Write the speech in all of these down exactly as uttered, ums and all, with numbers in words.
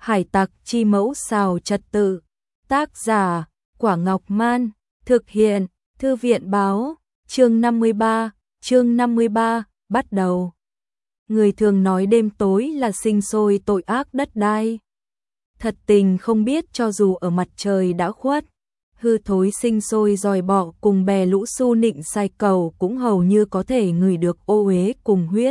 Hải tặc chi mẫu xào trật tự. Tác giả, Quả Ngọc Man. Thực hiện, Thư viện báo. Chương năm mươi ba, chương năm mươi ba, bắt đầu. Người thường nói đêm tối là sinh sôi tội ác đất đai. Thật tình không biết cho dù ở mặt trời đã khuất, hư thối sinh sôi dòi bọ cùng bè lũ su nịnh sai cầu cũng hầu như có thể ngửi được ô uế cùng huyết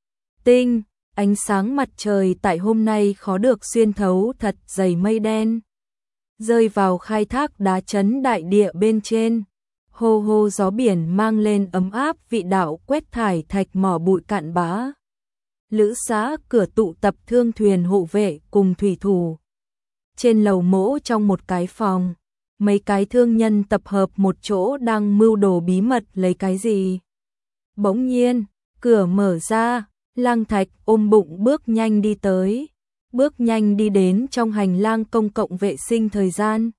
tinh. Ánh sáng mặt trời tại hôm nay khó được xuyên thấu thật dày mây đen, rơi vào khai thác đá chấn đại địa bên trên. Hô hô gió biển mang lên ấm áp vị đạo quét thải thạch mỏ bụi cạn bã. Lữ xã cửa tụ tập thương thuyền hộ vệ cùng thủy thủ. Trên lầu mỗ trong một cái phòng, mấy cái thương nhân tập hợp một chỗ đang mưu đồ bí mật lấy cái gì. Bỗng nhiên, cửa mở ra, Lăng Thạch ôm bụng bước nhanh đi tới, bước nhanh đi đến trong hành lang công cộng vệ sinh thời gian.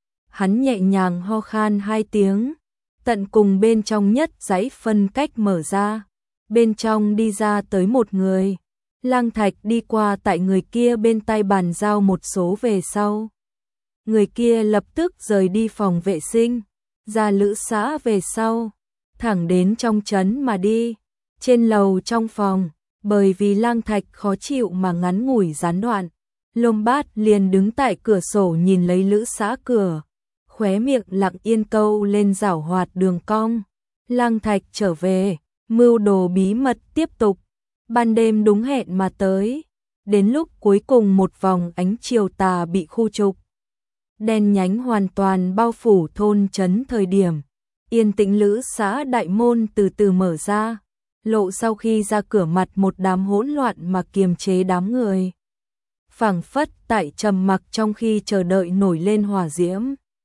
Hắn nhẹ nhàng ho khan hai tiếng, tận cùng bên trong nhất dãy phân cách mở ra, bên trong đi ra tới một người. Lăng Thạch đi qua tại người kia bên tay bàn giao một số về sau. Người kia lập tức rời đi phòng vệ sinh, ra lữ xã về sau, thẳng đến trong trấn mà đi. Trên lầu trong phòng, bởi vì Lăng Thạch khó chịu mà ngắn ngủi gián đoạn, Lôm Bát liền đứng tại cửa sổ nhìn lấy lữ xã cửa, khóe miệng lặng yên câu lên giảo hoạt đường cong. Lăng Thạch trở về, mưu đồ bí mật tiếp tục. Ban đêm đúng hẹn mà tới, đến lúc cuối cùng một vòng ánh chiều tà bị khu trục, đen nhánh hoàn toàn bao phủ thôn trấn thời điểm, yên tĩnh lữ xã đại môn từ từ mở ra, lộ sau khi ra cửa mặt một đám hỗn loạn mà kiềm chế đám người. Phảng phất tại trầm mặc trong khi chờ đợi nổi lên hỏa diễm.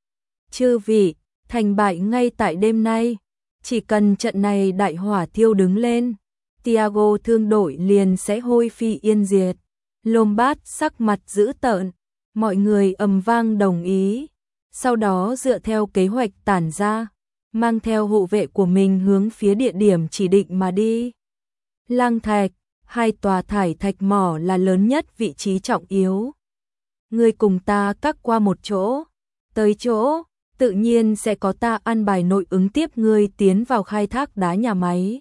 Chư vị, thành bại ngay tại đêm nay, chỉ cần trận này đại hỏa thiêu đứng lên, Tiago thương đội liền sẽ hôi phi yên diệt. Lôm Bát sắc mặt dữ tợn, mọi người ầm vang đồng ý, sau đó dựa theo kế hoạch tản ra, mang theo hộ vệ của mình hướng phía địa điểm chỉ định mà đi. Lăng Thạch, hai tòa thải thạch mỏ là lớn nhất vị trí trọng yếu. Ngươi cùng ta cắt qua một chỗ, tới chỗ, tự nhiên sẽ có ta an bài nội ứng tiếp ngươi tiến vào khai thác đá nhà máy.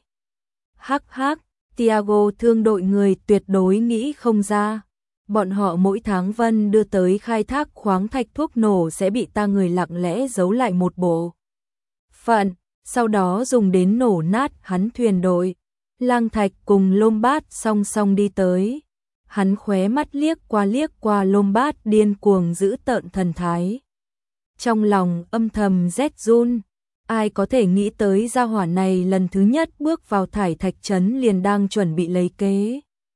Hắc hắc, Tiago thương đội người tuyệt đối nghĩ không ra. Bọn họ mỗi tháng vân đưa tới khai thác khoáng thạch thuốc nổ sẽ bị ta người lặng lẽ giấu lại một bộ phận, sau đó dùng đến nổ nát hắn thuyền đội. Lăng Thạch cùng Lôm Bát song song đi tới. Hắn khóe mắt liếc qua liếc qua Lôm Bát điên cuồng giữ tợn thần thái. Trong lòng âm thầm rét run. Ai có thể nghĩ tới gia hỏa này lần thứ nhất bước vào thải thạch trấn liền đang chuẩn bị lấy kế.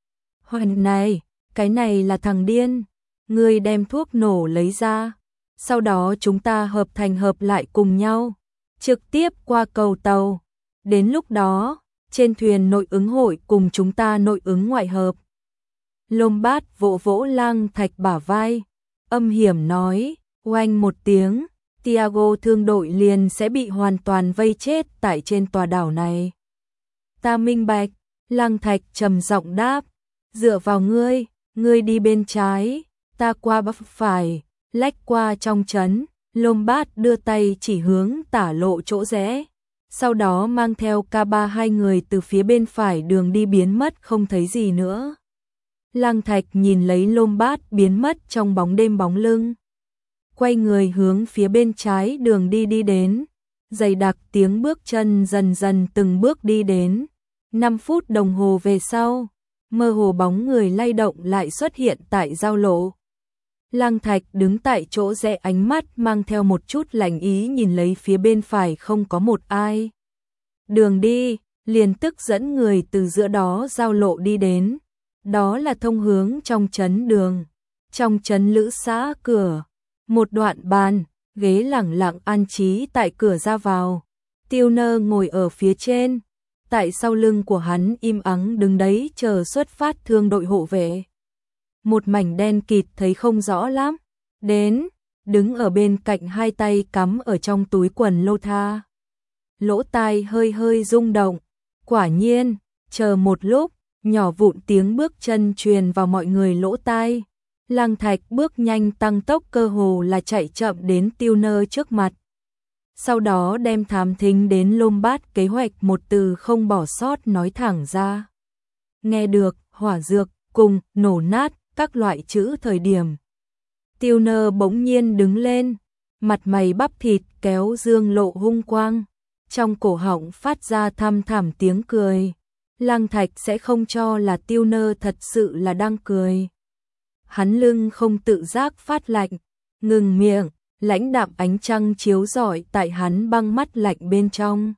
Hoành này, cái này là thằng điên. Ngươi đem thuốc nổ lấy ra, sau đó chúng ta hợp thành hợp lại cùng nhau, trực tiếp qua cầu tàu. Đến lúc đó, trên thuyền nội ứng hội cùng chúng ta nội ứng ngoại hợp. Lôm Bát vỗ vỗ Lăng Thạch bả vai, âm hiểm nói, oanh một tiếng, Tiago thương đội liền sẽ bị hoàn toàn vây chết tại trên tòa đảo này. Ta minh bạch, Lăng Thạch trầm giọng đáp, dựa vào ngươi, ngươi đi bên trái, ta qua bắc phải, lách qua trong trấn. Lôm Bát đưa tay chỉ hướng tả lộ chỗ rẽ, sau đó mang theo ca ba hai người từ phía bên phải đường đi biến mất không thấy gì nữa. Lăng Thạch nhìn lấy Lôm Bát biến mất trong bóng đêm bóng lưng, quay người hướng phía bên trái đường đi đi đến, dày đặc tiếng bước chân dần dần từng bước đi đến. Năm phút đồng hồ về sau, mơ hồ bóng người lay động lại xuất hiện tại giao lộ. Lăng Thạch đứng tại chỗ rẽ, ánh mắt mang theo một chút lạnh ý nhìn lấy phía bên phải không có một ai. Đường đi, liền tức dẫn người từ giữa đó giao lộ đi đến. Đó là thông hướng trong trấn đường. Trong trấn lữ xã cửa, một đoạn bàn, ghế lẳng lặng an trí tại cửa ra vào. Tiêu Nơ ngồi ở phía trên, tại sau lưng của hắn im ắng đứng đấy chờ xuất phát thương đội hộ vệ. Một mảnh đen kịt thấy không rõ lắm. Đến, đứng ở bên cạnh hai tay cắm ở trong túi quần lô tha. Lỗ tai hơi hơi rung động. Quả nhiên, chờ một lúc, nhỏ vụn tiếng bước chân truyền vào mọi người lỗ tai. Lăng Thạch bước nhanh tăng tốc, cơ hồ là chạy chậm đến Tiêu Nơ trước mặt. Sau đó đem thám thính đến Lombard kế hoạch một từ không bỏ sót nói thẳng ra. Nghe được hỏa dược cùng nổ nát các loại chữ thời điểm, Tiêu Nơ bỗng nhiên đứng lên, mặt mày bắp thịt kéo dương lộ hung quang, trong cổ họng phát ra thăm thẳm tiếng cười. Lăng Thạch sẽ không cho là Tiêu Nơ thật sự là đang cười. Hắn lưng không tự giác phát lạnh, ngừng miệng, lãnh đạm ánh trăng chiếu rọi tại hắn băng mắt lạnh bên trong.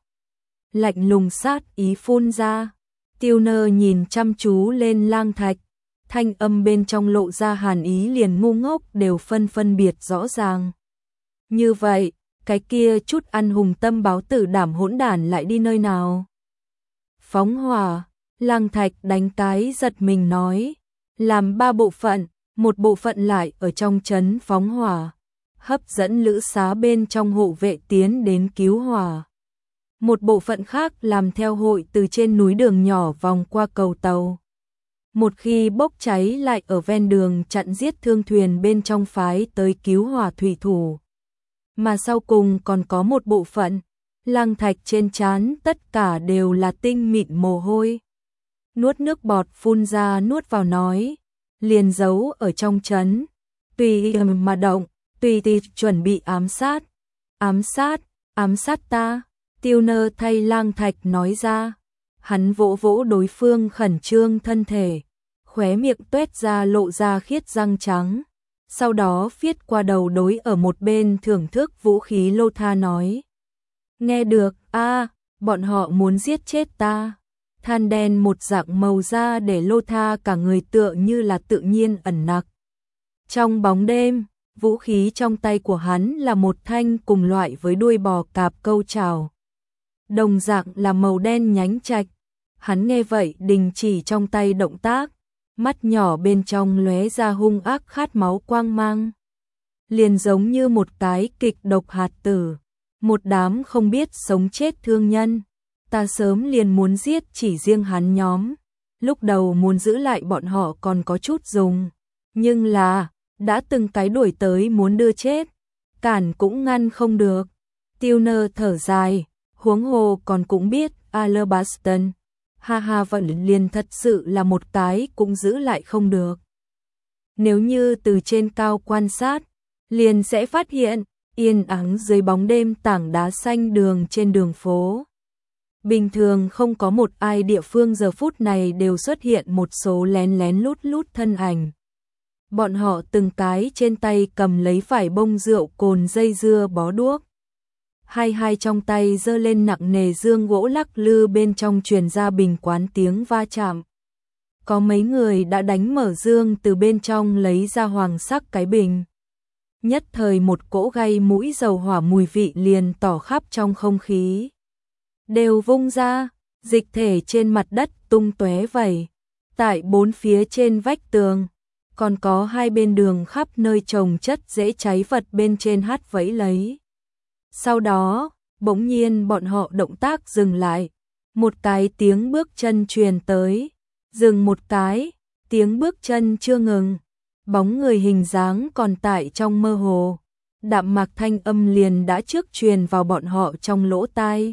Lạnh lùng sát ý phun ra. Tiêu Nơ nhìn chăm chú lên Lăng Thạch, thanh âm bên trong lộ ra hàn ý liền ngu ngốc đều phân phân biệt rõ ràng. Như vậy, cái kia chút ăn hùng tâm báo tử đảm hỗn đản lại đi nơi nào? Phóng hỏa, Lăng Thạch đánh cái giật mình nói, làm ba bộ phận, một bộ phận lại ở trong trấn phóng hỏa, hấp dẫn lữ xá bên trong hộ vệ tiến đến cứu hỏa. Một bộ phận khác làm theo hội từ trên núi đường nhỏ vòng qua cầu tàu. Một khi bốc cháy lại ở ven đường chặn giết thương thuyền bên trong phái tới cứu hỏa thủy thủ. Mà sau cùng còn có một bộ phận, Lăng Thạch trên trán tất cả đều là tinh mịn mồ hôi. Nuốt nước bọt phun ra nuốt vào nói, liền giấu ở trong trấn, tùy mà động, tùy tì chuẩn bị ám sát. Ám sát, ám sát ta, Tiêu Nơ thay Lăng Thạch nói ra. Hắn vỗ vỗ đối phương khẩn trương thân thể, khóe miệng tuét ra lộ ra khiết răng trắng. Sau đó viết qua đầu đối ở một bên thưởng thức vũ khí Lô Tha nói. Nghe được, a à, bọn họ muốn giết chết ta. Than đen một dạng màu da để Lô Tha cả người tựa như là tự nhiên ẩn nặc. Trong bóng đêm, vũ khí trong tay của hắn là một thanh cùng loại với đuôi bò cạp câu trào. Đồng dạng là màu đen nhánh trạch. Hắn nghe vậy đình chỉ trong tay động tác, mắt nhỏ bên trong lóe ra hung ác khát máu quang mang. Liền giống như một cái kịch độc hạt tử, một đám không biết sống chết thương nhân. Ta sớm liền muốn giết chỉ riêng hắn nhóm, lúc đầu muốn giữ lại bọn họ còn có chút dùng, nhưng là, đã từng cái đuổi tới muốn đưa chết, cản cũng ngăn không được. Tiêu Nơ thở dài, huống hồ còn cũng biết, Alabaston, ha ha vẫn liền thật sự là một cái cũng giữ lại không được. Nếu như từ trên cao quan sát, liền sẽ phát hiện, yên ắng dưới bóng đêm tảng đá xanh đường trên đường phố. Bình thường không có một ai địa phương giờ phút này đều xuất hiện một số lén lén lút lút thân ảnh. Bọn họ từng cái trên tay cầm lấy vải bông rượu cồn dây dưa bó đuốc. Hai hai trong tay giơ lên nặng nề dương gỗ lắc lư bên trong truyền ra bình quán tiếng va chạm. Có mấy người đã đánh mở dương từ bên trong lấy ra hoàng sắc cái bình. Nhất thời một cỗ gây mũi dầu hỏa mùi vị liền tỏ khắp trong không khí. Đều vung ra, dịch thể trên mặt đất tung tóe vẩy. Tại bốn phía trên vách tường, còn có hai bên đường khắp nơi trồng chất dễ cháy vật bên trên hát vẫy lấy. Sau đó, bỗng nhiên bọn họ động tác dừng lại. Một cái tiếng bước chân truyền tới. Dừng một cái, tiếng bước chân chưa ngừng. Bóng người hình dáng còn tại trong mơ hồ. Đạm mạc thanh âm liền đã trước truyền vào bọn họ trong lỗ tai.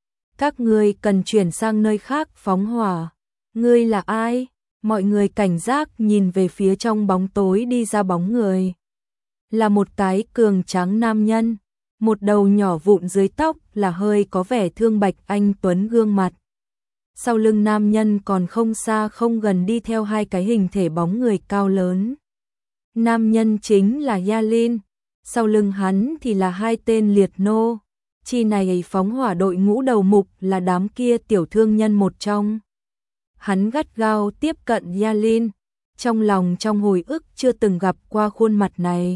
Các ngươi cần chuyển sang nơi khác phóng hỏa. Ngươi là ai? Mọi người cảnh giác nhìn về phía trong bóng tối đi ra bóng người. Là một cái cường tráng nam nhân. Một đầu nhỏ vụn dưới tóc là hơi có vẻ thương bạch anh tuấn gương mặt. Sau lưng nam nhân còn không xa không gần đi theo hai cái hình thể bóng người cao lớn. Nam nhân chính là Yalin, sau lưng hắn thì là hai tên liệt nô. Chi này phóng hỏa đội ngũ đầu mục là đám kia tiểu thương nhân một trong. Hắn gắt gao tiếp cận Yalin, trong lòng trong hồi ức chưa từng gặp qua khuôn mặt này.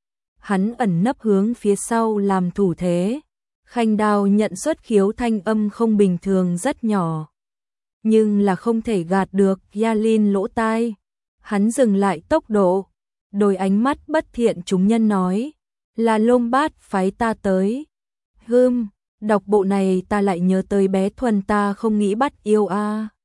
Hắn ẩn nấp hướng phía sau làm thủ thế, khanh đao nhận xuất khiếu thanh âm không bình thường rất nhỏ. Nhưng là không thể gạt được Yalin lỗ tai. Hắn dừng lại tốc độ, đôi ánh mắt bất thiện chúng nhân nói, là Lombard phái ta tới. Hừm, đọc bộ này ta lại nhớ tới bé Thuần ta không nghĩ bắt yêu a. À.